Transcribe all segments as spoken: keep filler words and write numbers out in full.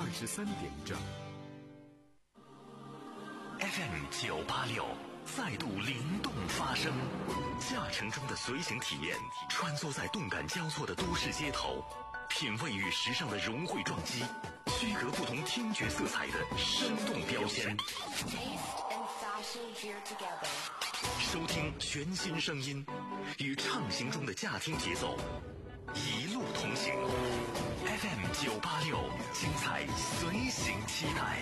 十三点整。 F M 九八六再度灵动发声，驾乘中的随行体验，穿梭在动感交错的都市街头，品味与时尚的融汇撞击，区隔不同听觉色彩的生动标签。收听全新声音，与畅行中的驾听节奏一路同行。F M 九八六，精彩随行期待。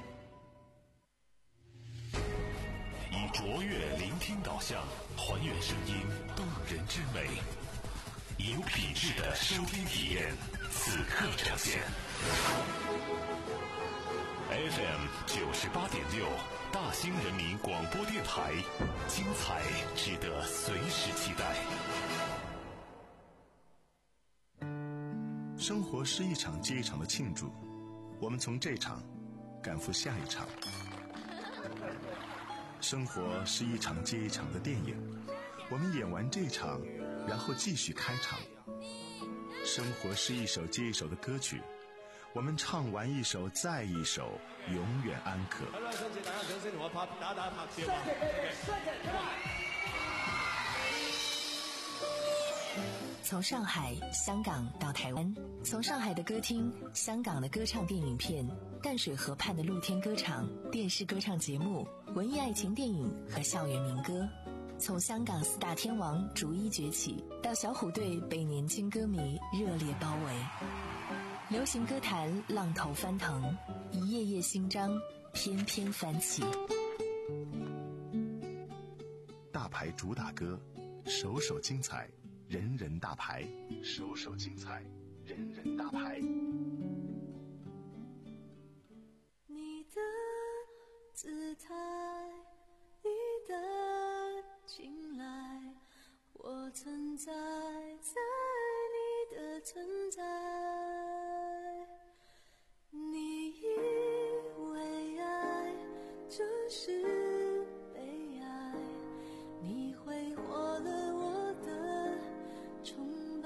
以卓越聆听导向，还原声音动人之美，以有品质的收听体验，此刻呈现。F M 九十八点六，大兴人民广播电台，精彩值得随时期待。 生活是一场接一场的庆祝，我们从这场赶赴下一场。生活是一场接一场的电影，我们演完这场，然后继续开场。生活是一首接一首的歌曲，我们唱完一首再一首，永远安可。 好啦，多謝大家掌聲同我拍打打拍照啊！ 從上海、香港到台灣，從上海的歌廳、香港的歌唱電影片、淡水河畔的露天歌場、電視歌唱節目、文藝愛情電影和校園民歌，從香港四大天王逐一崛起，到小虎隊被年輕歌迷熱烈包圍。流行歌壇浪頭翻騰，一頁頁新章翩翩翻起。 大牌主打歌，首首精彩，人人大牌，首首精彩，人人大牌。 你的姿态，你的青睐，我存在在你的存在。你以为爱就是被爱，你挥霍了我的崇拜。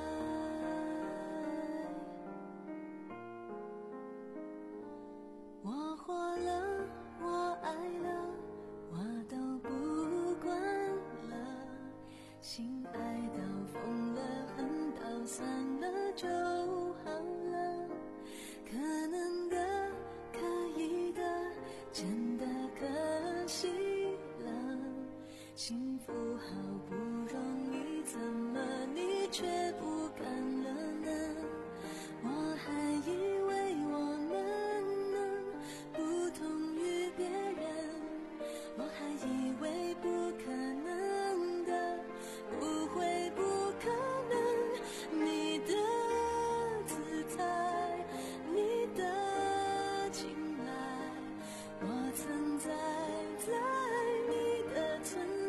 我活了，我爱了，我都不管了，心爱到疯了，恨到散了就好了，可能的，可以的，真的可惜了，幸福好不容易，怎么你却不敢了呢？我还以为我们能不同于别人，我还以为不可能的，不会不可能。你的姿态，你的青睐，我存在在你的存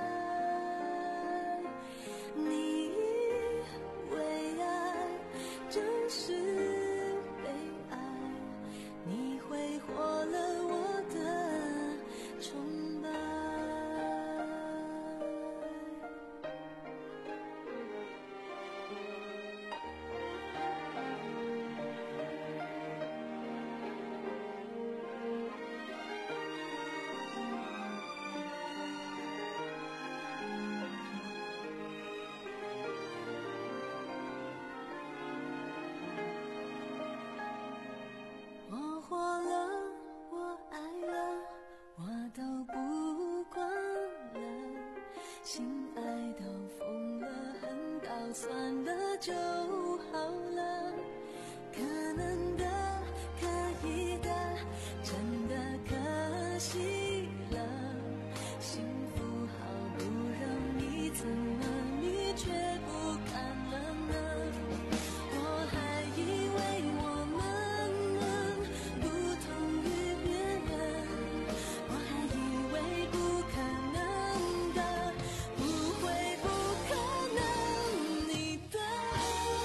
在。你以为爱就是被爱，你挥霍了我的崇拜。我活了，我爱了，我都不管了，心爱到疯了，恨到算了就好了，可能的，可以的，真的可惜了，幸福好不容易，怎么你却不敢了呢？我还以为我们能不同于别人，我还以为不可能的，不会不可能。你的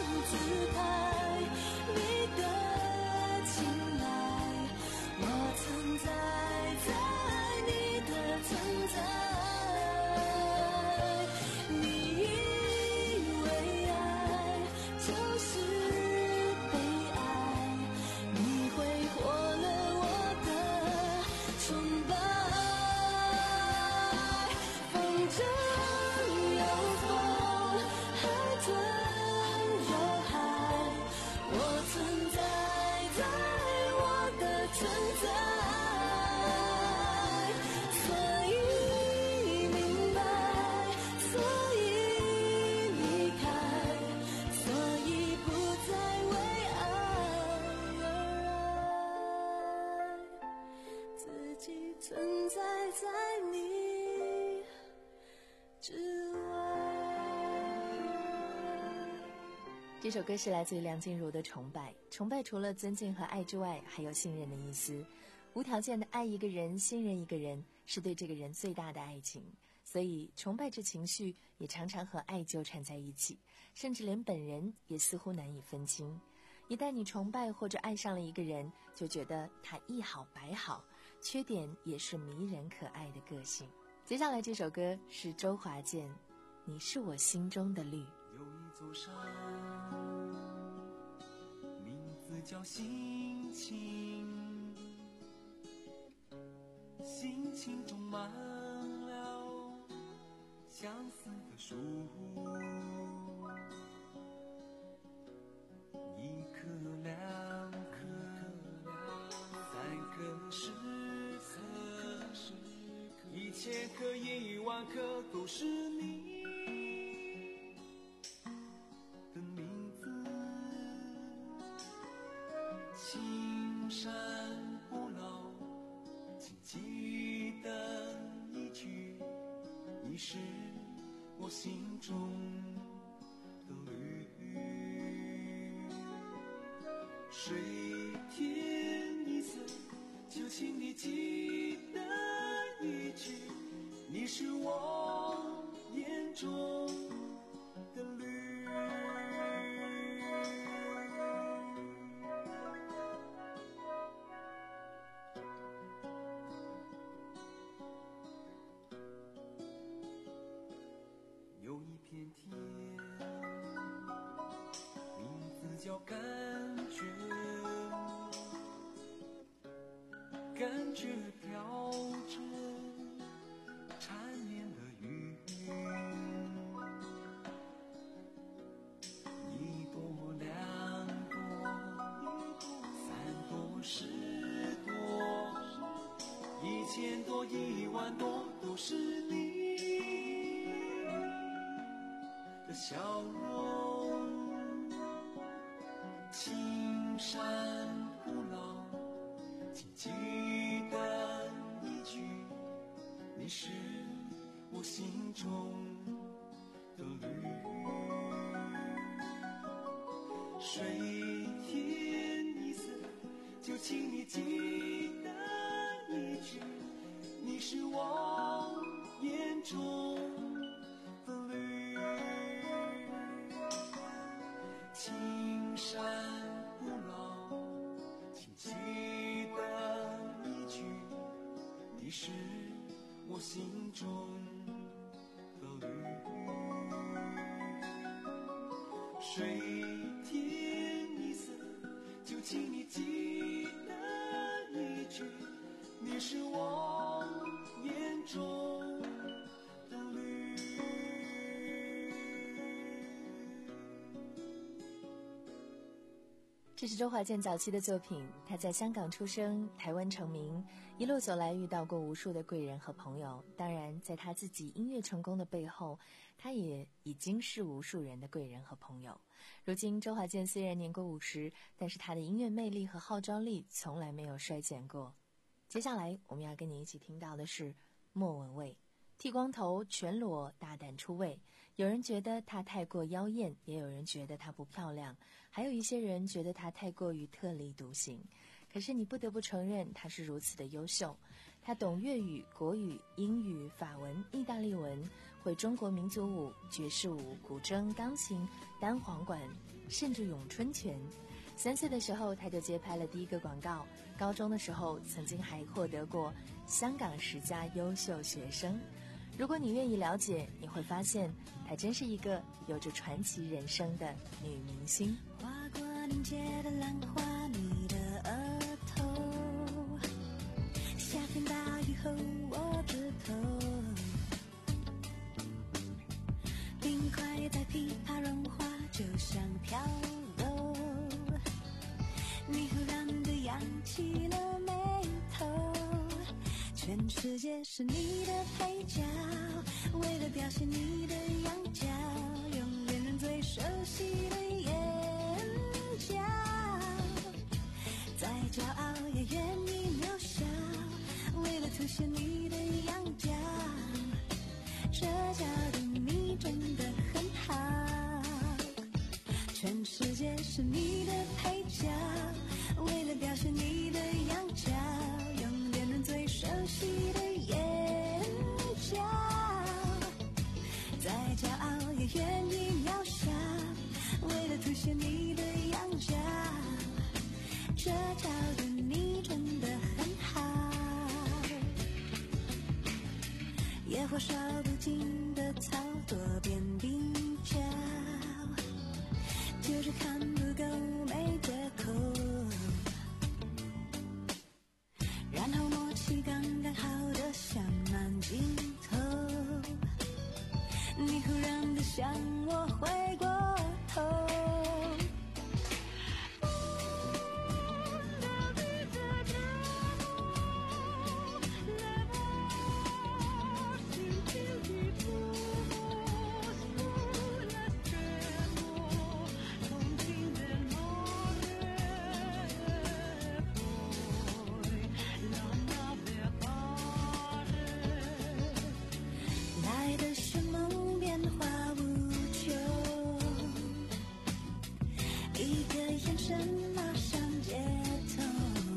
这首歌是来自于梁静茹的《崇拜》。崇拜除了尊敬和爱之外，还有信任的意思。无条件的爱一个人，信任一个人，是对这个人最大的爱情。所以崇拜之情绪也常常和爱纠缠在一起，甚至连本人也似乎难以分清。一旦你崇拜或者爱上了一个人，就觉得他一好百好，缺点也是迷人可爱的个性。接下来这首歌是周华健，你是我心中的绿。 有一座山，名字叫心情，心情种满了相似的树，一颗两颗三颗十颗一千颗一万颗都是你的名字，青山不老，请记得一句，你是我心中的绿。水天一色，就请你记得一句，你是我眼中的绿。有一片天，名字叫感觉，感觉飘着缠绵的云，一朵两朵三朵十朵一千朵一万朵都是你的笑容，青山不老，请记得一句，你是我心中的绿。水天一色，就请你记得一句，你是我眼中的绿。青山不老，请记得一句，你是我心中的绿。水天一色，就请你记得一句，你是我眼中的绿。 这是周华健早期的作品，他在香港出生，台湾成名，一路走来遇到过无数的贵人和朋友。当然，在他自己音乐成功的背后，他也已经是无数人的贵人和朋友。如今，周华健虽然年过五十，但是他的音乐魅力和号召力从来没有衰减过。接下来，我们要跟你一起听到的是莫文蔚。剃光头全裸大胆出位，有人觉得她太过妖艳，也有人觉得她不漂亮，还有一些人觉得她太过于特立独行。可是你不得不承认她是如此的优秀。她懂粤语、国语、英语、法文、意大利文，会中国民族舞、爵士舞、古筝、钢琴、单簧管，甚至咏春拳。三岁的时候，他就接拍了第一个广告。高中的时候，曾经还获得过香港十佳优秀学生。如果你愿意了解，你会发现，她真是一个有着传奇人生的女明星。 划过凝结的浪花，你的额头，夏天大雨后我的头，冰块在噼啪融化，就像飘柔。你忽然地扬起了眉头，全世界是你的配角，为了表现你的样角，用恋人最熟悉的眼角，再骄傲也愿意渺小，为了凸显你的样角，这角度你真的很好，全世得你真的很好，野火烧不尽的草多边比较，就是看不够没借口，然后默契刚刚好的像慢镜头，你忽然的向我回过头，来的是梦变化无穷，一个眼神马上接通，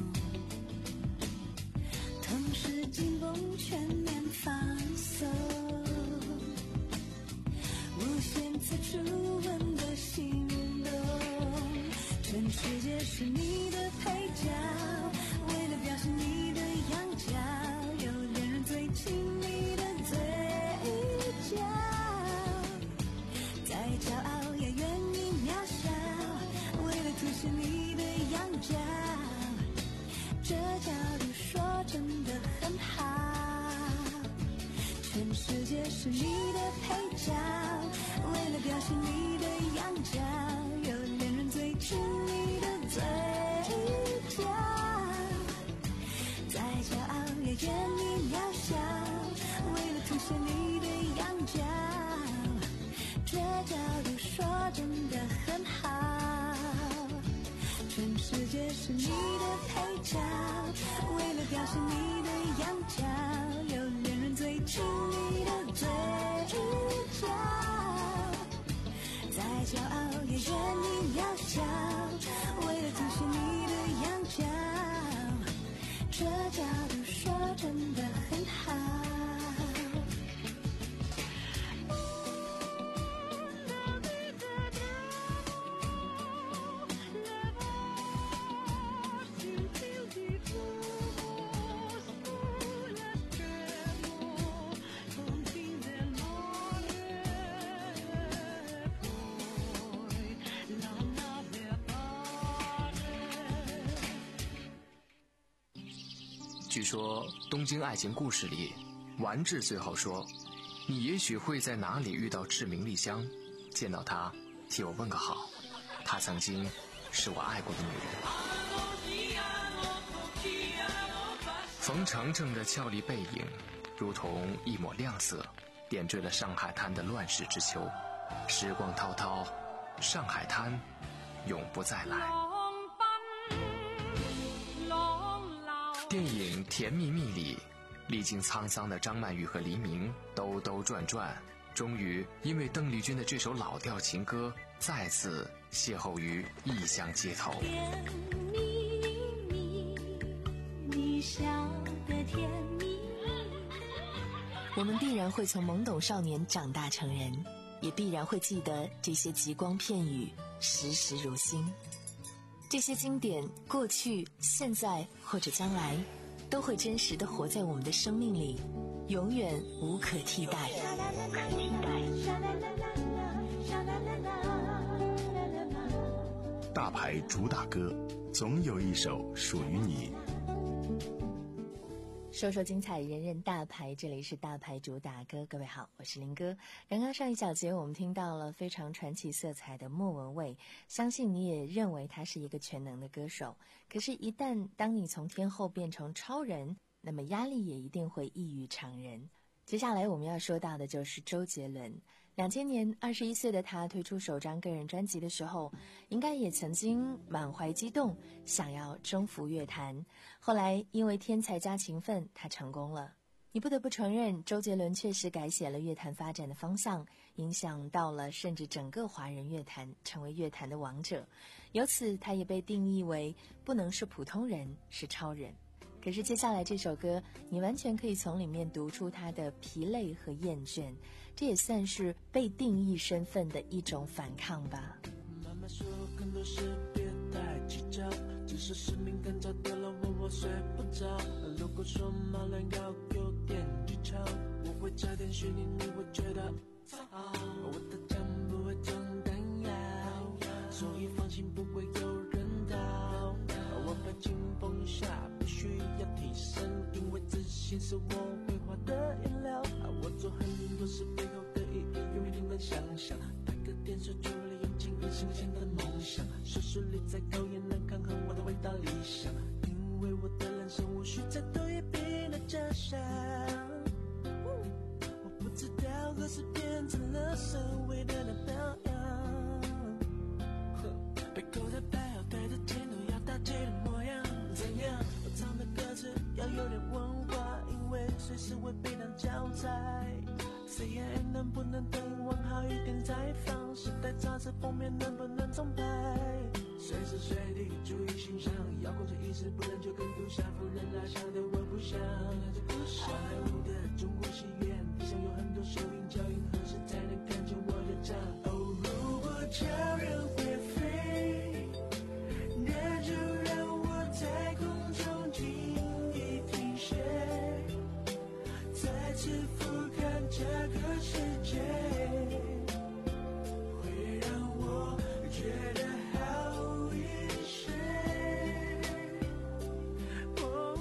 同时紧绷全面放松，无限次初吻的心动，全世界是你的配角，为了表现你的样角，有恋人最亲密的嘴角，再骄傲也愿意渺小，为了凸显你的样角，这角度说真的很好，全世界是你的配角，为了表现你的样角，有恋人最亲密的嘴角，再骄傲也愿意渺小，为了凸显你的样角，这角度说真的很好，全世界是你的配角，为了表现你的样角，有恋人最亲密的嘴角，再骄傲也愿意渺小，为了凸显你的样角，这角度说真的很好。 据说《东京爱情故事》里，丸治最后说：“你也许会在哪里遇到志明莉香，见到她，替我问个好。她曾经是我爱过的女人。”冯程程的俏丽背影，如同一抹亮色，点缀了上海滩的乱世之秋。时光滔滔，上海滩永不再来。电影《甜蜜蜜》里，历经沧桑的张曼玉和黎明兜兜转转，终于因为邓丽君的这首老调情歌，再次邂逅于异乡街头。 甜蜜蜜，你笑得甜蜜蜜， 我们必然会从懵懂少年长大成人，也必然会记得这些极光片语，时时如新。这些经典，过去、现在或者将来，都会真实地活在我们的生命里，永远无可替代。 大牌主打歌，总有一首属于你。 说说精彩，人人大牌，这里是大牌主打歌。各位好，我是林哥。刚刚上一小节我们听到了非常传奇色彩的莫文蔚，相信你也认为他是一个全能的歌手。可是一旦当你从天后变成超人，那么压力也一定会异于常人。接下来我们要说到的就是周杰伦。两千年二十一岁的他推出首张个人专辑的时候，应该也曾经满怀激动，想要征服乐坛。后来因为天才加勤奋，他成功了。你不得不承认，周杰伦确实改写了乐坛发展的方向，影响到了甚至整个华人乐坛，成为乐坛的王者。由此他也被定义为不能是普通人，是超人。可是接下来这首歌，你完全可以从里面读出他的疲累和厌倦，这也算是被定义身份的一种反抗吧。 妈妈说很多事别太计较，只是失眠更早的了我我睡不着。如果说马上要有点技巧，我会加点虚拟，你会觉得我的枪不会装弹药，所以放心不会有人逃。我在劲风下必须要提升，因为自信是我绘画的颜料。我做很多事背后的意义永远令人想象，拍个电视剧里用尽一新鲜的梦想，收视率再高也能抗衡我的伟大理想，因为我的人生无需再多一笔的假想。我不知道何时变成了社会的那表扬，被扣的牌要对着镜头要大气的模样，怎样我唱的歌词要有点文化，因为随时会被当教材。C N N 能不能等往好一点采访？时代杂志封面能不能重拍？随时随地注意形象，要控制意识，不然就跟杜莎夫人拉下的我不想。好莱坞的中国戏院，地上有很多收音胶印，何时才能看见我的账？哦，如果叫人会飞，那就让我在空中静一停歇，再次俯瞰这个世界，会让我觉得好一些。哦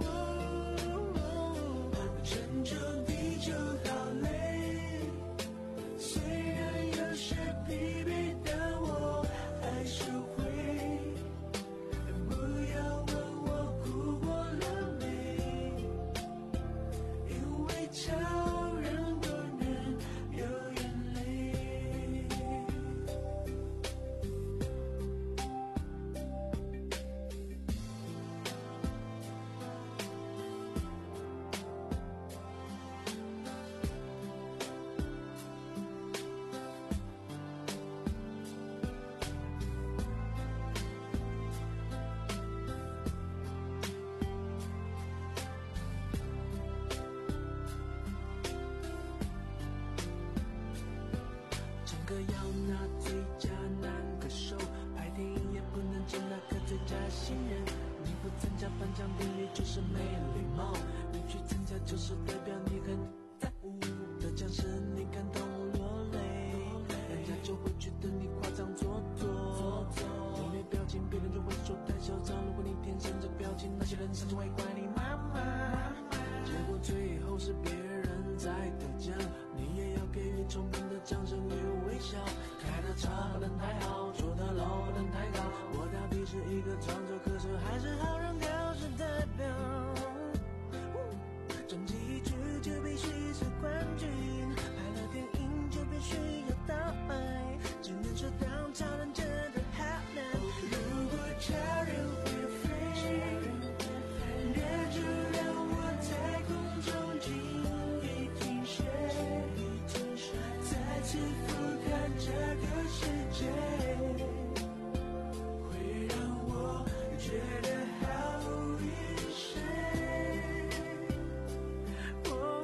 哦，拯救地球好累，虽然有时疲惫，但我还是会。不要问我哭过了没，因为超人不能有眼泪。唱歌要拿最佳男歌手，拍电影也不能只拿个最佳新人。你不参加颁奖典礼就是没礼貌，你去参加就是代表你很在乎。得奖时你感动落泪，人家就会觉得你夸张做作。你没表情，别人就会说太嚣张。如果你天生这表情，那些人甚至会怪你妈妈。结果最后是别人在得奖，你也要给予充分的掌声与微笑。开的差不能太好，做的楼不能太高。我到底是一个创作歌手，还是好人考试代表？专辑一出就必须是冠军，拍了电影就必须要倒卖，只能说当超人真的好难。如果超人会飞，那就让我在空中静一停歇，再次俯瞰这个世界，会让我觉得好一些。哦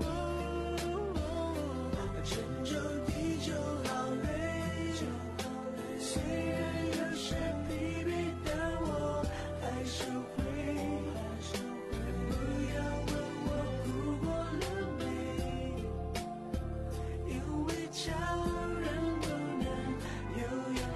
哦，拯救地球好累，虽然有时疲惫，但我还是会。不要问我哭过了没，因为超人不能有眼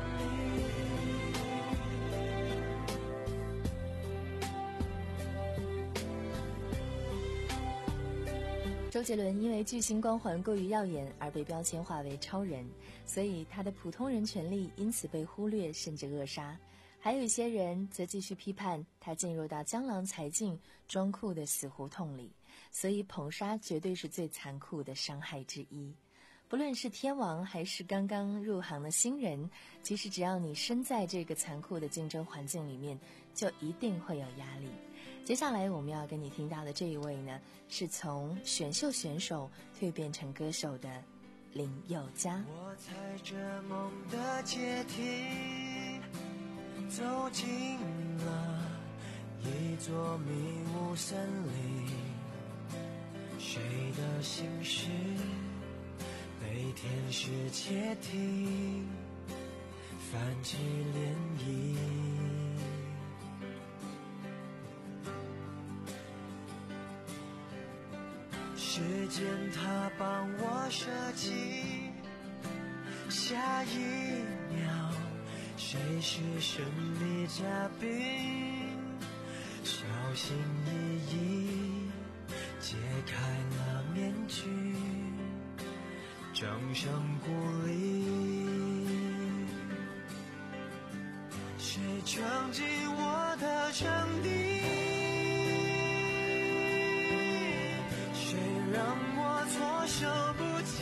周杰伦因为巨星光环过于耀眼而被标签化为超人，所以他的普通人权利因此被忽略甚至扼杀。还有一些人则继续批判他进入到江郎才尽装酷的死胡同里，所以捧杀绝对是最残酷的伤害之一。不论是天王还是刚刚入行的新人，其实只要你身在这个残酷的竞争环境里面，就一定会有压力。接下来我们要跟你听到的这一位呢，是从选秀选手蜕变成歌手的林宥嘉。 我踩着梦的阶梯，走进了一座迷雾森林，谁的心事被天使窃听，泛起涟漪。 时间它帮我设计，下一秒谁是神秘嘉宾，小心翼翼揭开了面具，掌声鼓励，谁闯进我的场地，谁让我措手不及，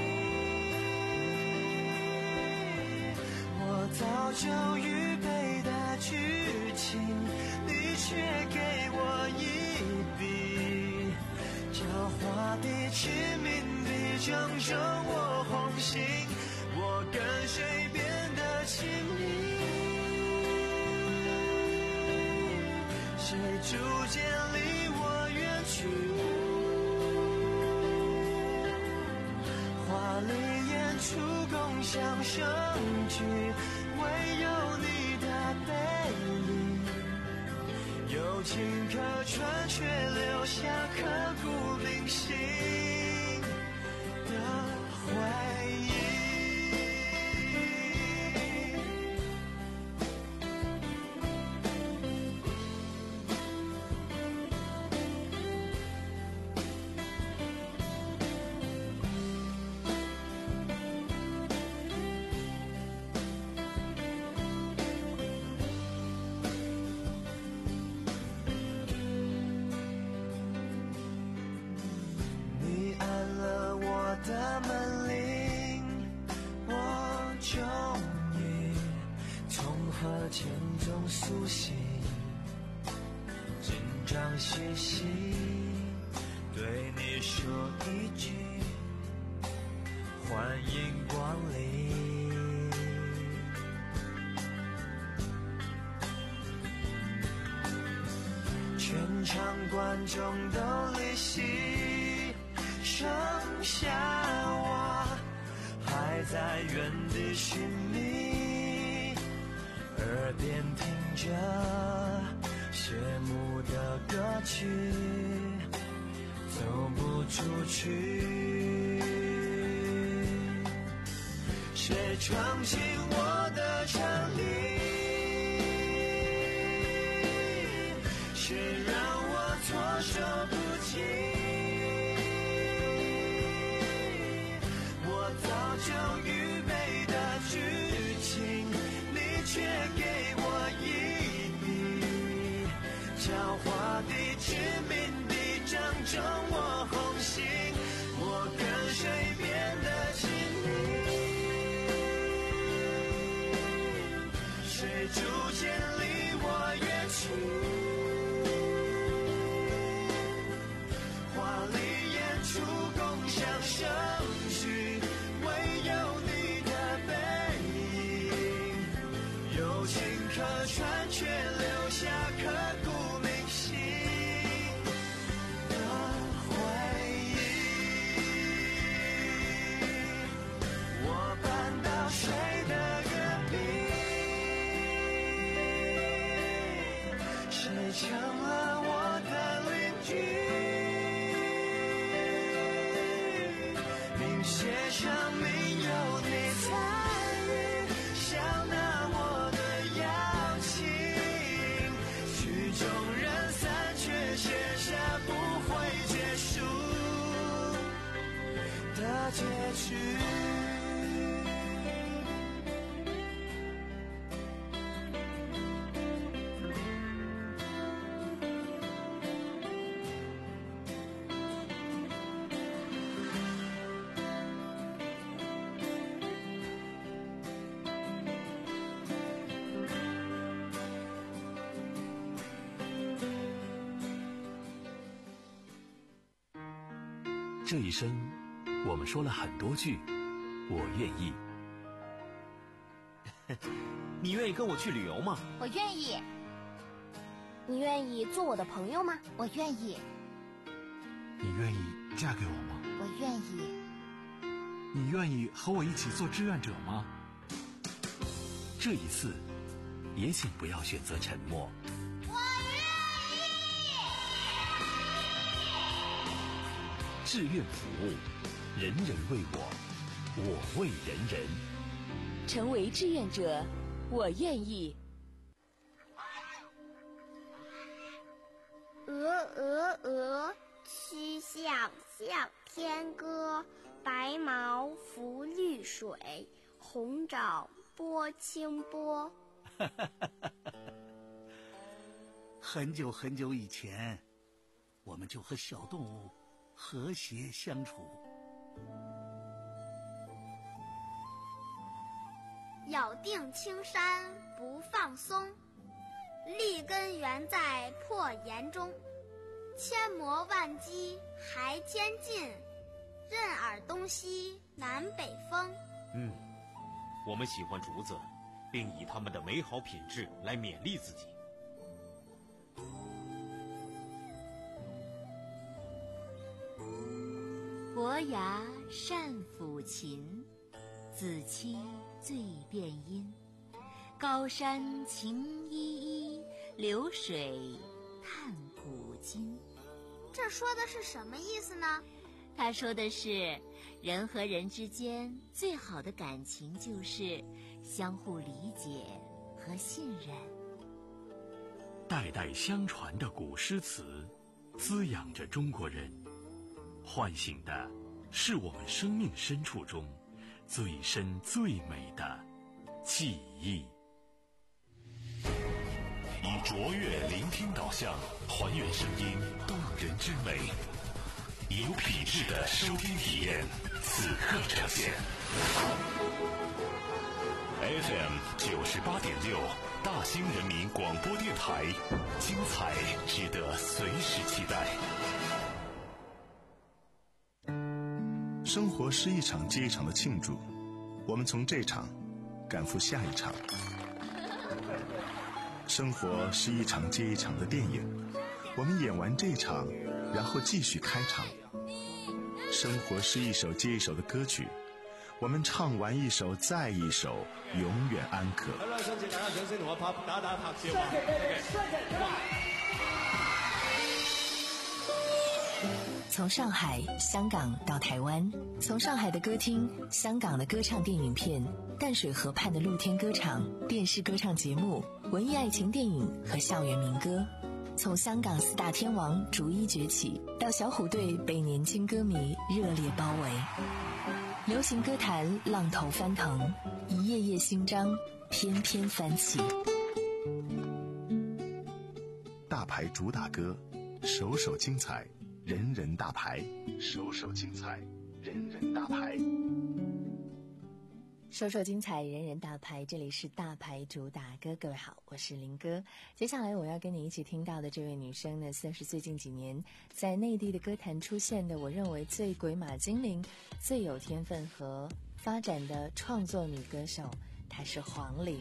我早就预备的剧情，你却给我一笔狡猾的致命的正中我红心，我跟谁变得亲密，谁逐渐离我远去，华丽演出共享盛举，唯有你的背影有情可传，却留下刻骨铭心的回忆。的门铃，我终于从河潜中苏醒，紧张兮兮对你说一句欢迎光临，全场观众都离席，剩下我还在原地寻觅，耳边听着谢幕的歌曲，走不出去，谁闯进我的场地，谁让我措手不及，就预备的剧情，你却给我一笔狡猾的致命的正中我红心，我跟谁变得亲密，谁逐渐离我远去，华丽演出共享盛举，唯有你的背影有情可传，却留下刻骨铭心的回忆。我搬到谁的隔壁，谁成了我的邻居，写上名有你参与，想拿我的邀请，曲终人散，却写下不会结束的结局。 这一生，我们说了很多句“我愿意”。 你愿意跟我去旅游吗？ 我愿意。你愿意做我的朋友吗？我愿意。 你愿意嫁给我吗？ 我愿意。 你愿意和我一起做志愿者吗？ 这一次，也请不要选择沉默。 志愿服务，人人为我，我为人人。 成为志愿者，我愿意。 鹅鹅鹅，曲项向天歌。白毛浮绿水，红爪拨清波。 很久很久以前，我们就和小动物和谐相处。 咬定青山不放松，立根原在破岩中。千磨万击还坚劲，任尔东西南北风。 嗯，我们喜欢竹子，并以它们的美好品质来勉励自己。 伯牙善抚琴，子期最辨音。高山晴依依，流水叹古今。 这说的是什么意思呢？ 他说的是，人和人之间最好的感情就是相互理解和信任。 代代相传的古诗词，滋养着中国人，唤醒的是我们生命深处中最深最美的记忆。 以卓越聆听导向，还原声音动人之美，有品质的收听体验，此刻呈现。F M 九十八点六，大兴人民广播电台，精彩值得随时期待。 生活是一场接一场的庆祝，我们从这场赶赴下一场。生活是一场接一场的电影，我们演完这场，然后继续开场。生活是一首接一首的歌曲，我们唱完一首再一首，永远安可。 好啦，想請大家掌聲同我拍打打拍照啊！ 從上海、香港到台灣，從上海的歌廳、香港的歌唱電影片、淡水河畔的露天歌場、電視歌唱節目、文藝愛情電影和校園民歌，從香港四大天王逐一崛起，到小虎隊被年輕歌迷熱烈包圍，流行歌壇浪頭翻騰，一頁頁新章翩翩翻起。 大牌主打歌，首首精彩，人人大牌，首首精彩，人人大牌。 首首精彩，人人大牌，这里是大牌主打歌。各位好，我是林哥。接下来我要跟你一起听到的这位女生呢，算是最近几年在内地的歌坛出现的我认为最鬼马精灵、最有天分和发展的创作女歌手，她是黄龄。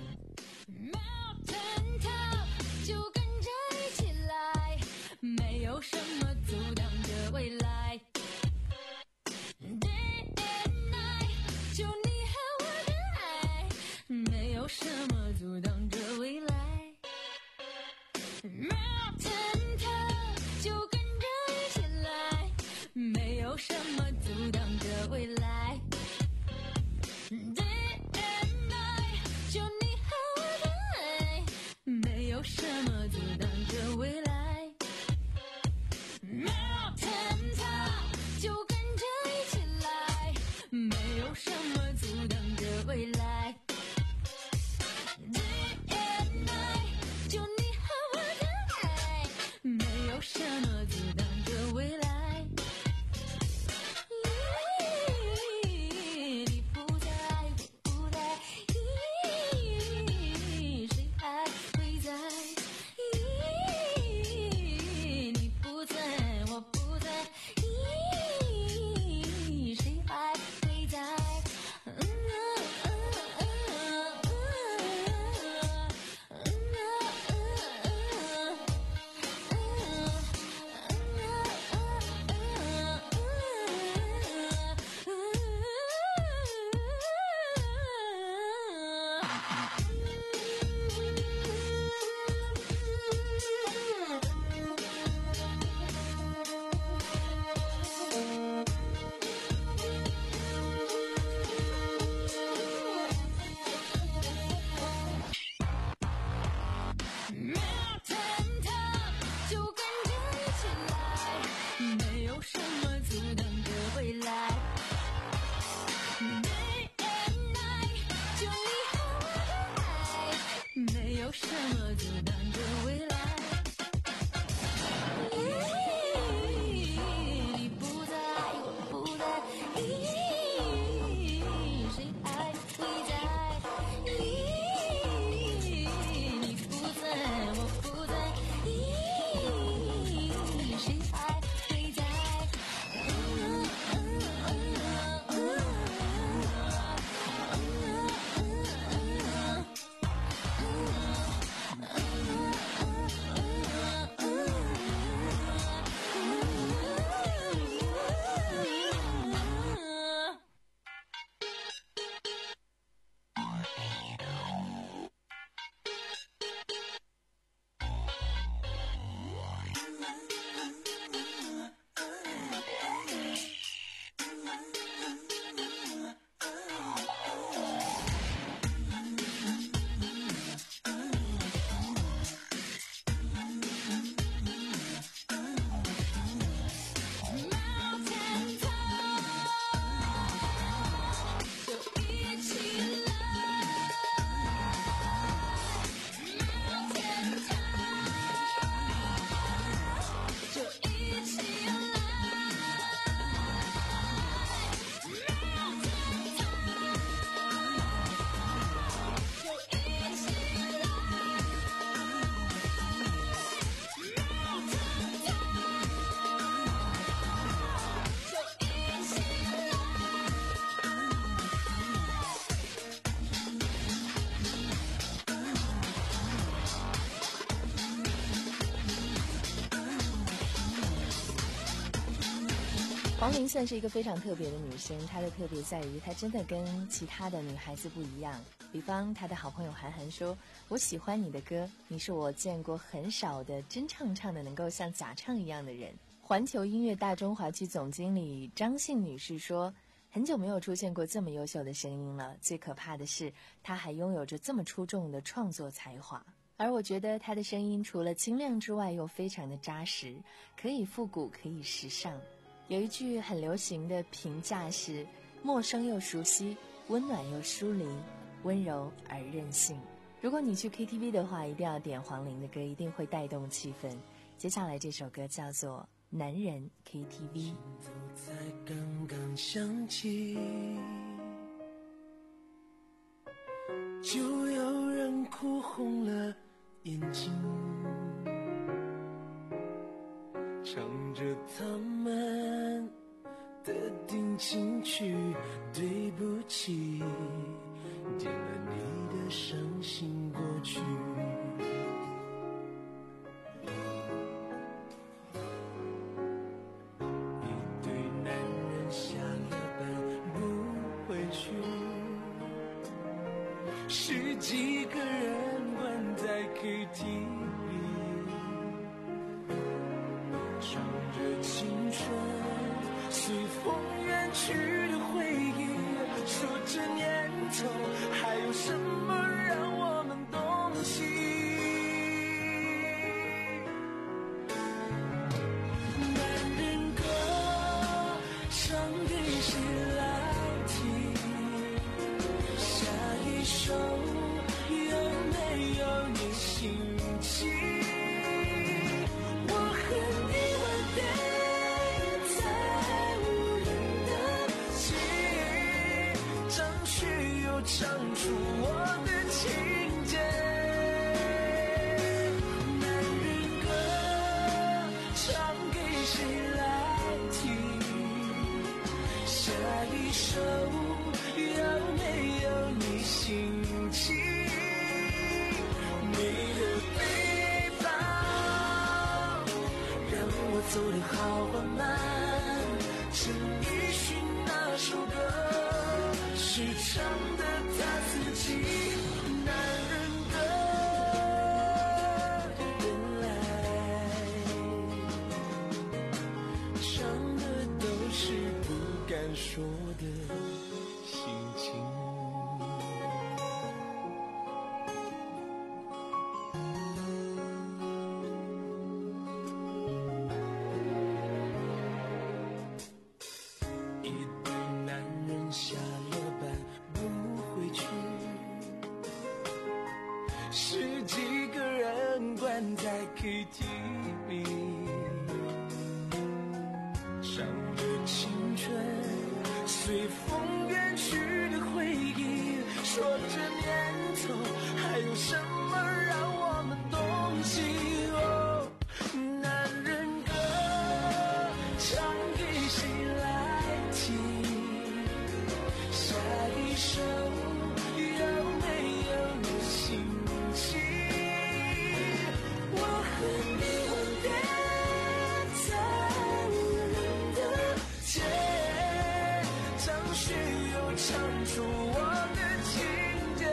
就跟着一起来，没有什么阻挡着未来。Day and night， 就你和我的爱，没有什么阻挡着未来。Mountain top， 就跟着一起来，没有什么阻挡着未来。Day and night， 就你和我的爱，没有什么阻挡着未来。Mountain top， 就跟着一起来，没有什么阻挡着未来。Day and night， 就你和我的爱，没有什么阻挡着未来。 黄龄算是一个非常特别的女生，她的特别在于她真的跟其他的女孩子不一样。比方她的好朋友韩寒说，我喜欢你的歌，你是我见过很少的真唱唱的能够像假唱一样的人。环球音乐大中华区总经理张信女士说，很久没有出现过这么优秀的声音了，最可怕的是她还拥有着这么出众的创作才华。而我觉得她的声音除了清亮之外又非常的扎实，可以复古可以时尚。有一句很流行的评价是，陌生又熟悉，温暖又疏离，温柔而任性。如果你去 K T V 的话，一定要点黄龄的歌，一定会带动气氛。接下来这首歌叫做《男人 K T V》。 走在刚刚想起，就有人哭红了眼睛，唱着他们的定情曲，对不起，点了你的伤心过去。一对男人下了班不回去，十几个人关在 K T V，唱着青春随风远去的回忆，说这年头还有什么让我们动情。男人歌唱给谁来听？下一首有没有你心情？我和你吻别在无人的街，张学友唱出我的情节。男人歌唱给谁来听？下一首有没有你心情？你的背包让我走得好缓慢，陈奕迅那首歌是唱的他自己。男人歌原来唱的都是不敢说的心情。一对男人下了班不回去，十几个人关在 K T V， 唱着青春随风远去的回忆，说这年头还有什么让我们动情。哦，男人歌唱给谁来听？下一首有没有你心情？我和你吻别在无人的街，张学友唱出我的情节。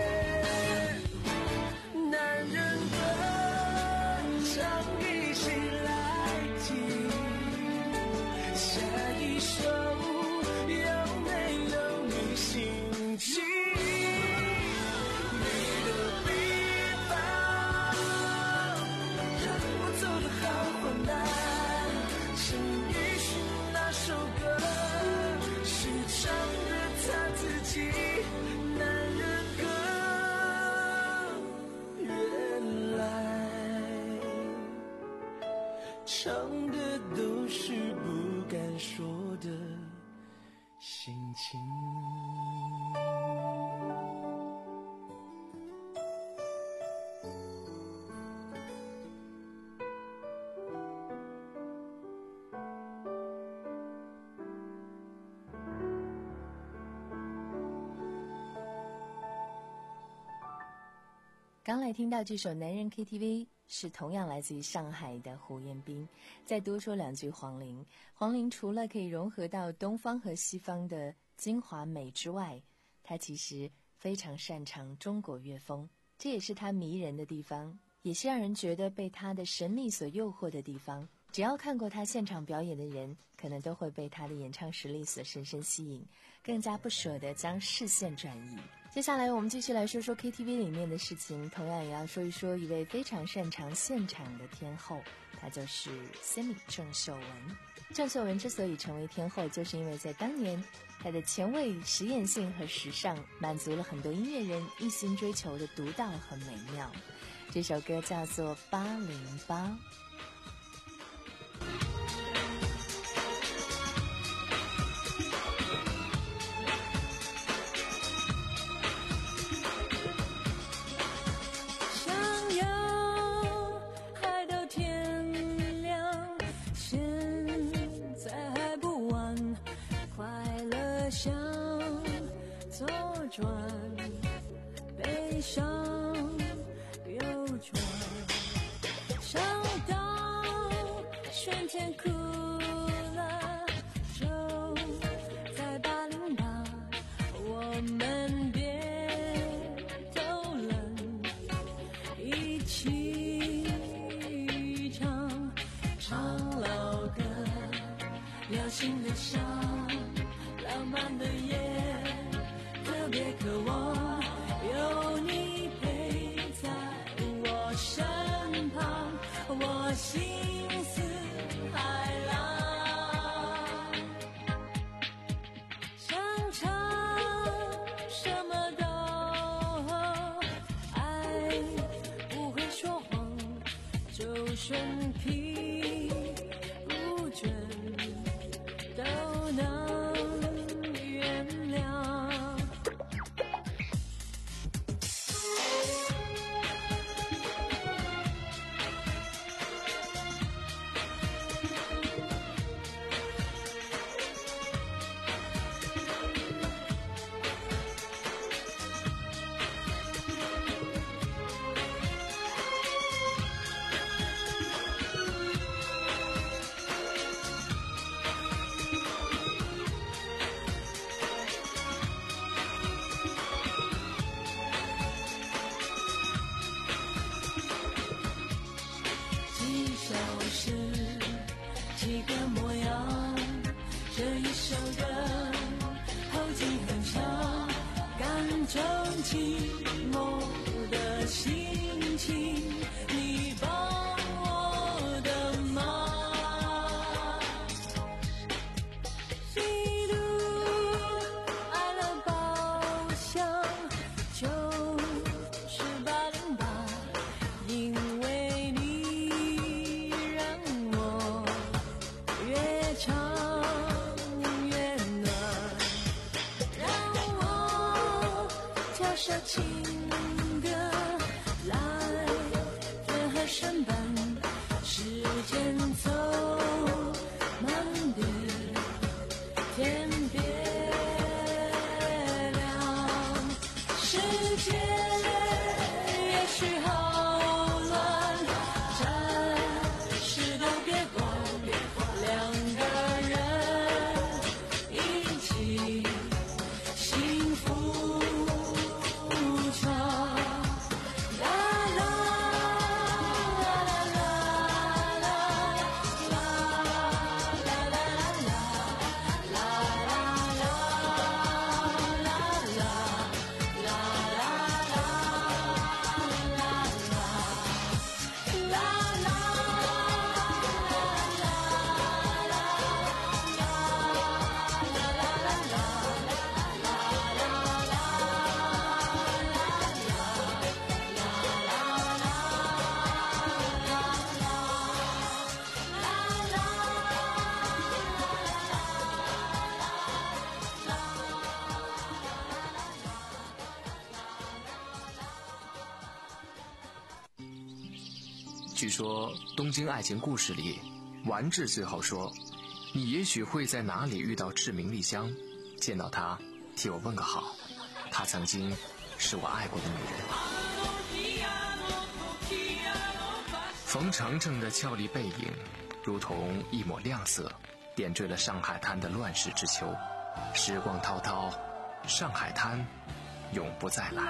男人歌唱给谁来听？下一首有没有你心情？你的背包让我走得好缓慢，陈奕迅那首歌是唱的他自己。男人歌原来唱的都是不敢说的心情。 刚来听到这首《男人 K T V》， 是同样来自于上海的胡彦斌。再多说两句黄龄，黄龄除了可以融合到东方和西方的精华美之外，他其实非常擅长中国乐风，这也是他迷人的地方，也是让人觉得被他的神秘所诱惑的地方。只要看过他现场表演的人，可能都会被他的演唱实力所深深吸引，更加不舍得将视线转移。接下来我们继续来说说 K T V 里面的事情，同样也要说一说一位非常擅长现场的天后，她就是 Sammy 郑秀文。郑秀文之所以成为天后，就是因为在当年她的前卫、实验性和时尚，满足了很多音乐人一心追求的独到和美妙。这首歌叫做《八零八》。 悲伤又转，伤到瞬间哭了，就在八零八，我们别偷懒，一起唱唱老歌，流行的伤，浪漫的夜，特别渴望有你陪在我身旁，我心似海浪，想唱什么都好，爱不会说谎，就顺皮不准都能原谅。几个模样，这一首歌后劲很强，感中寂寞的心情，你帮我的忙，一路爱了包厢，就是八零八，因为你让我越唱越暖，让我跳首情歌来跟和声伴，时间走慢点，天别亮，世界也许好乱，暂时都别管，两个人一起幸福唱，啦啦啦啦啦啦啦啦啦啦据说《东京爱情故事》里，丸治最后说：“你也许会在哪里遇到志明丽香，见到她，替我问个好。她曾经是我爱过的女人。” 冯程程的俏丽背影如同一抹亮色，点缀了上海滩的乱世之秋。时光滔滔，上海滩永不再来。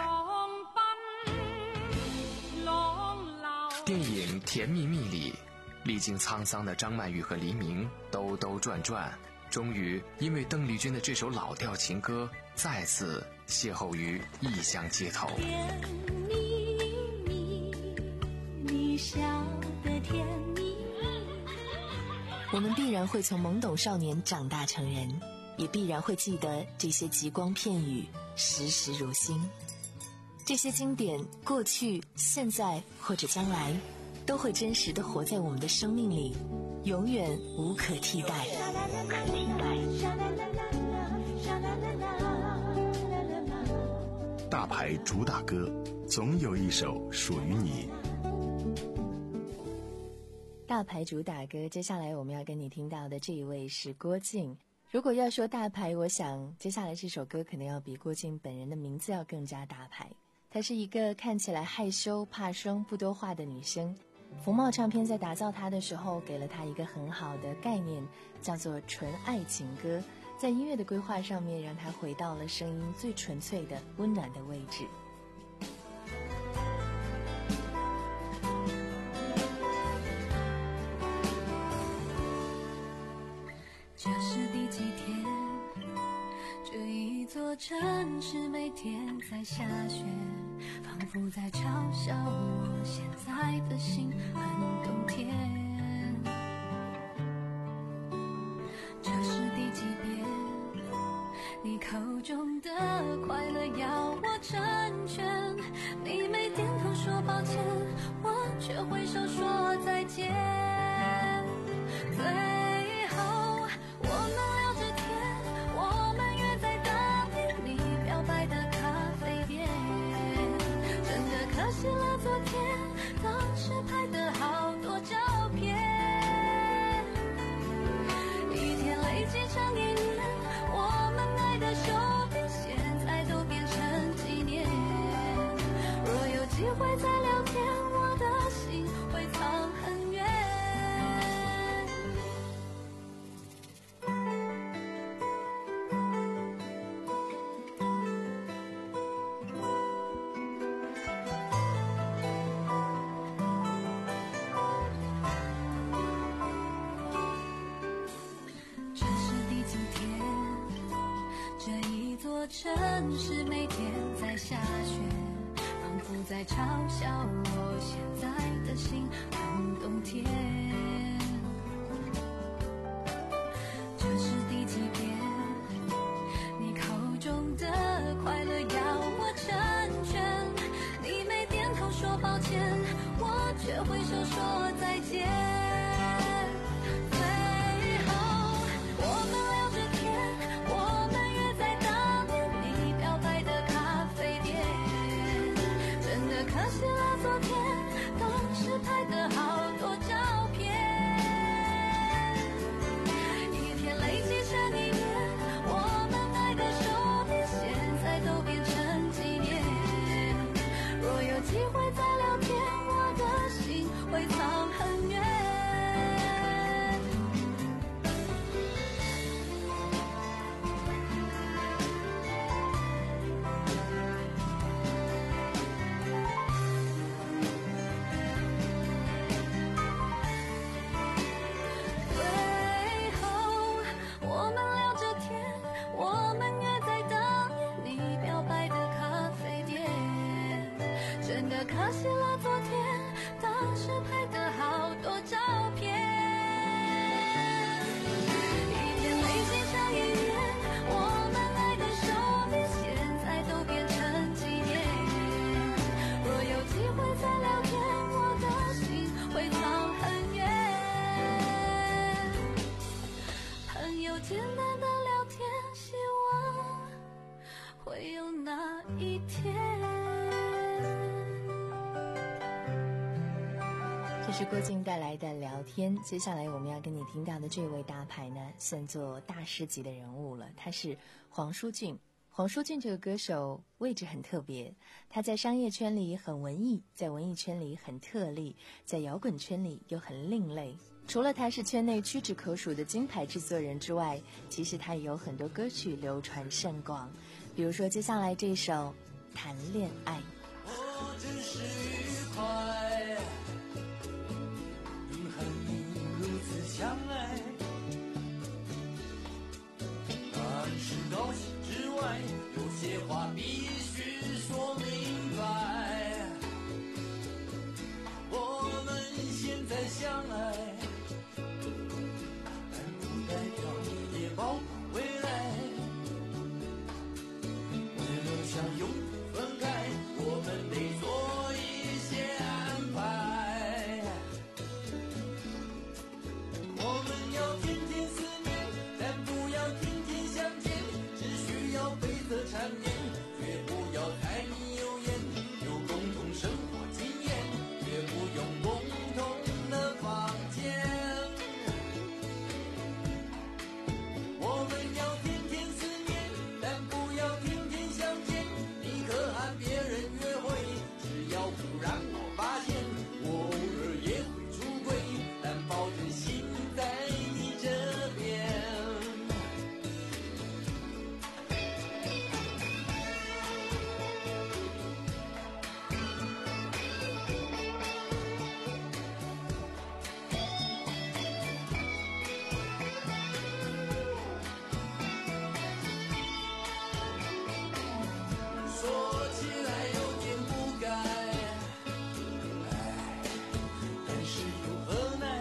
电影《甜蜜蜜》里，历经沧桑的张曼玉和黎明兜兜转转，终于因为邓丽君的这首老调情歌，再次邂逅于异乡街头。 甜蜜蜜，你笑得甜蜜蜜。 我们必然会从懵懂少年长大成人，也必然会记得这些极光片语，时时如新。这些经典，过去、现在或者将来，都会真实地活在我们的生命里，永远无可替代。 大牌主打歌，总有一首属于你。 大牌主打歌，接下来我们要跟你听到的这一位是郭靖。如果要说大牌，我想接下来这首歌可能要比郭靖本人的名字要更加大牌。她是一个看起来害羞怕生不多话的女生，福茂唱片在打造她的时候给了她一个很好的概念，叫做纯爱情歌，在音乐的规划上面让她回到了声音最纯粹的温暖的位置。 这是第几天？这一座城市每天在下雪，仿佛在嘲笑我现在的心很冬天。这是第几遍？你口中的快乐要我成全，你没点头说抱歉，我却挥手说再见。最后我们聊着天，我们约在大厅你表白的咖啡店，真的可惜了昨天当时拍的好多照片，一天累积成一年，我们爱的手笔现在都变成纪念。若有机会再聊天，我的心会藏很远。这是第几天？这一座城市每天在下雪，仿佛在嘲笑我现在的心很冬天。这是第几遍？你口中的快乐要我成全，你没点头说抱歉，我却挥手说再见。最后我们聊着天，我们约在当年你表白的咖啡店，真的可惜了昨天当时拍的好多照片，一天累积成一年，我们爱的手笔现在都变成纪念。若有机会再聊天，我的心会藏很远。最后我们聊着天，我们约在当年你表白的咖啡店，真的可惜了昨天当时拍的好多照片，一天累积成一年，我们爱的手笔现在都变成纪念。若有机会再聊天，我的心会藏很远。朋友简单的聊天，希望会有那一天。 这是郭靖带来的聊天。接下来我们要跟你听到的这位大牌呢，算作大师级的人物了，他是黄舒骏。 黄舒骏这个歌手位置很特别，他在商业圈里很文艺，在文艺圈里很特例，在摇滚圈里又很另类。除了他是圈内屈指可数的金牌制作人之外，其实他也有很多歌曲流传甚广，比如说接下来这首《谈恋爱》。 我只是愉快，和你如此相爱，但是高兴之外，有些话必须说明白。我们现在相爱，但不代表你也包括未来。为了相拥不分开，我们得做一些安排。我们要天天思念，但不要天天相见，只需要配合缠绵，绝不要柴米油盐，有共同生活经验，绝不用共同的房间。我们要天天思念，但不要天天相见，你可和别人约会，只要不让我发现，我偶尔也会出轨，但保证心在你这边。说起来有点不该，哎，但是又何奈？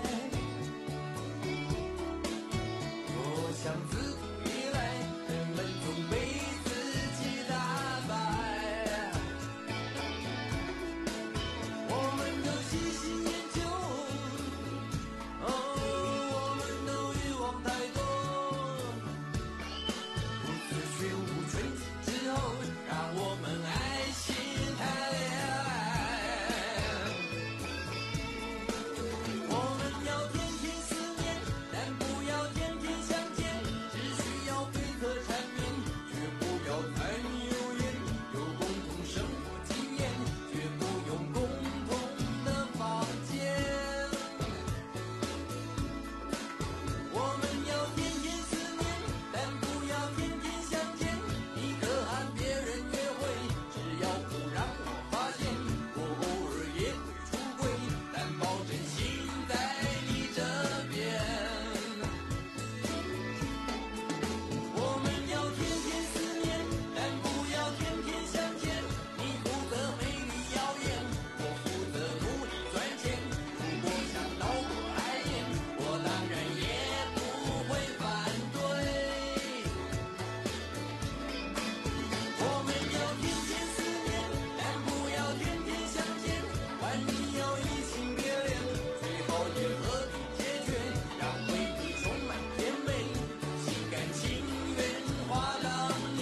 多想自古以来，人们总被自己打败。我们都细心研究，哦，我们都欲望太多。不自觉无春节之后，让我们爱情谈恋爱。我们要天天思念，但不要天天相见，只需要配合缠绵，绝不要柴米油盐，有共同生活经验，绝不用共同的房间。我们要天天思念，但不要天天相见，你可和别人约会，只要不让我发现，我偶尔也会出轨，但保证心在你这边。我们要天天思念，但不要天天相见，你负责美丽耀眼，我负责努力赚钱，如果想到我爱恋，我当然也不会反对。我们要天天思念，但不要天天相见，万一要移情别恋，最好也和平解决，让回忆充满甜美，心甘情愿话当年。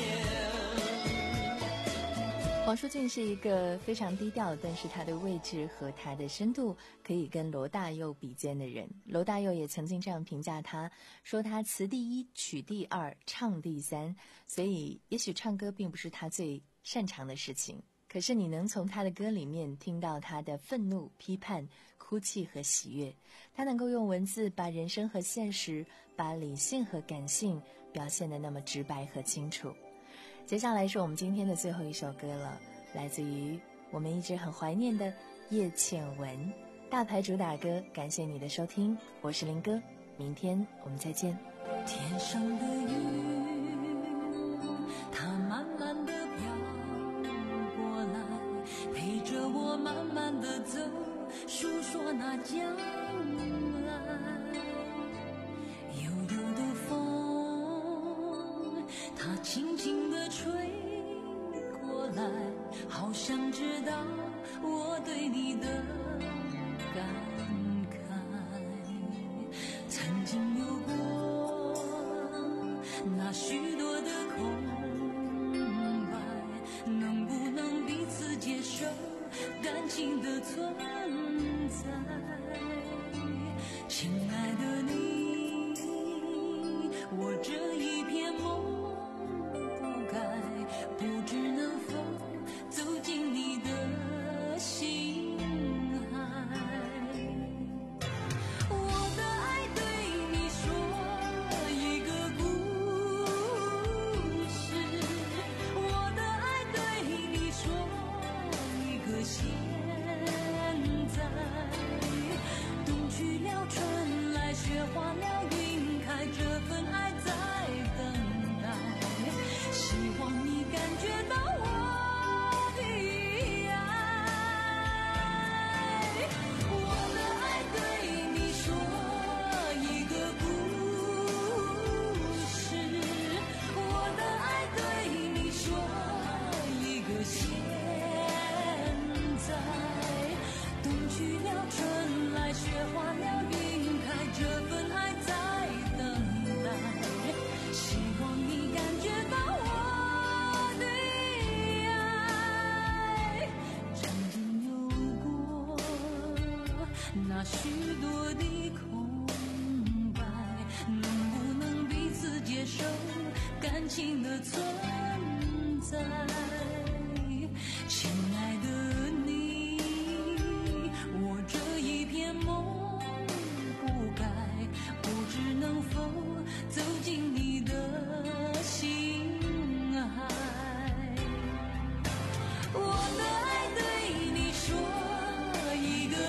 黄舒骏是一个非常低调，但是他的位置和他的深度可以跟罗大佑比肩的人。罗大佑也曾经这样评价他，说他词第一，曲第二，唱第三，所以也许唱歌并不是他最擅长的事情，可是你能从他的歌里面听到他的愤怒、批判、哭泣和喜悦。他能够用文字把人生和现实，把理性和感性表现得那么直白和清楚。接下来是我们今天的最后一首歌了，来自于我们一直很怀念的叶倩文，大牌主打歌。感谢你的收听，我是林哥，明天我们再见。 天上的云，它慢慢地飘过来，陪着我慢慢地走，诉说那将来。悠悠的风，它轻轻地吹过来，好像知道我对你的感慨。曾经有过那许多的空白，能不能彼此接受感情的存在？亲爱的你，我这一片梦不该许多的空白，能不能彼此接受感情的存在？亲爱的你，我这一片梦不该，不知能否走进你的心海。我的爱对你说一个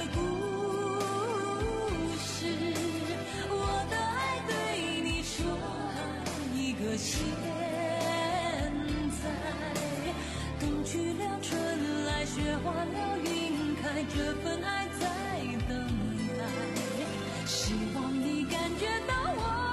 故事，我的爱对你说一个现在，冬去了春来雪化了云开，这份爱在等待，希望你感觉到我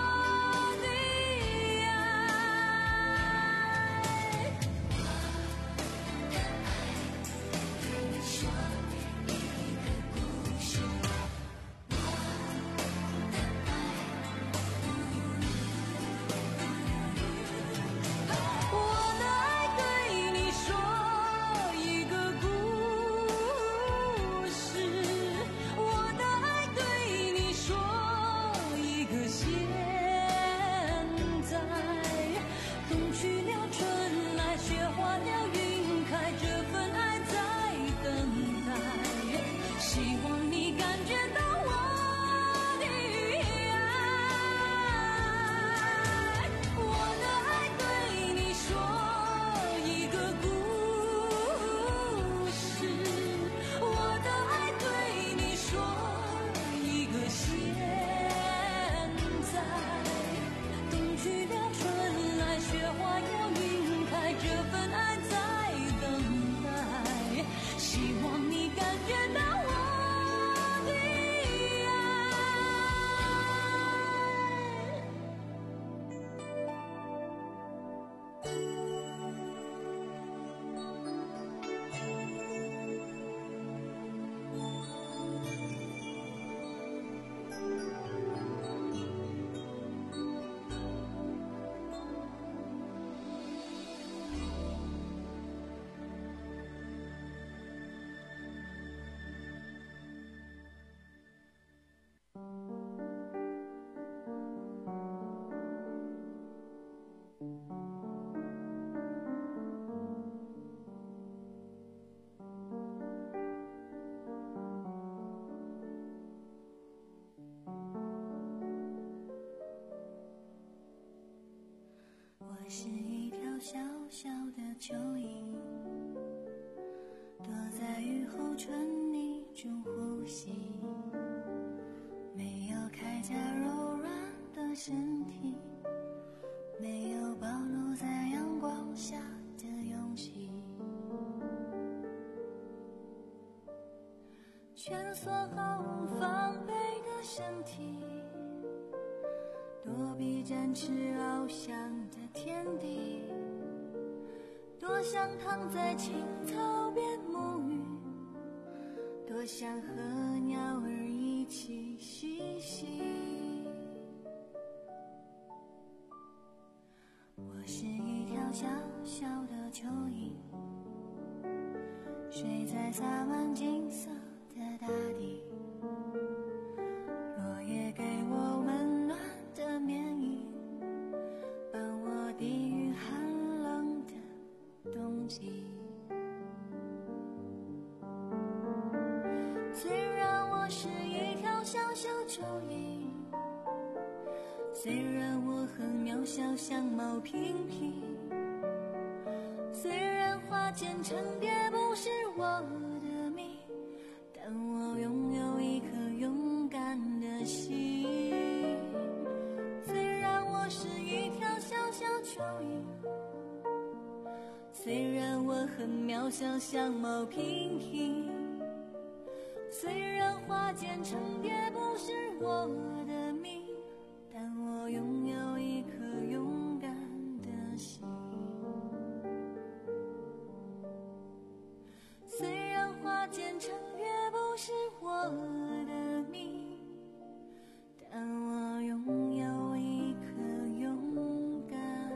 我是一条小小的蚯蚓，躲在雨后春泥中呼吸，没有铠甲柔软的身体，没有暴露在阳光下的勇气，蜷缩毫无防备的身体，躲避展翅翱翔的天地，多想躺在青草边沐浴，多想和鸟儿一起嬉戏。我是一条小小的蚯蚓，睡在洒满金色的大地，落叶给我温暖的棉衣，帮我抵御寒冷的冬季。虽然我是一条小小蚯蚓，虽然我很渺小像毛萍萍，虽然花间层叠不是我的命，但我拥有一颗勇敢的心。虽然我是一条小小蚯蚓，虽然我很渺小像毛萍萍，虽然花间层叠不是我的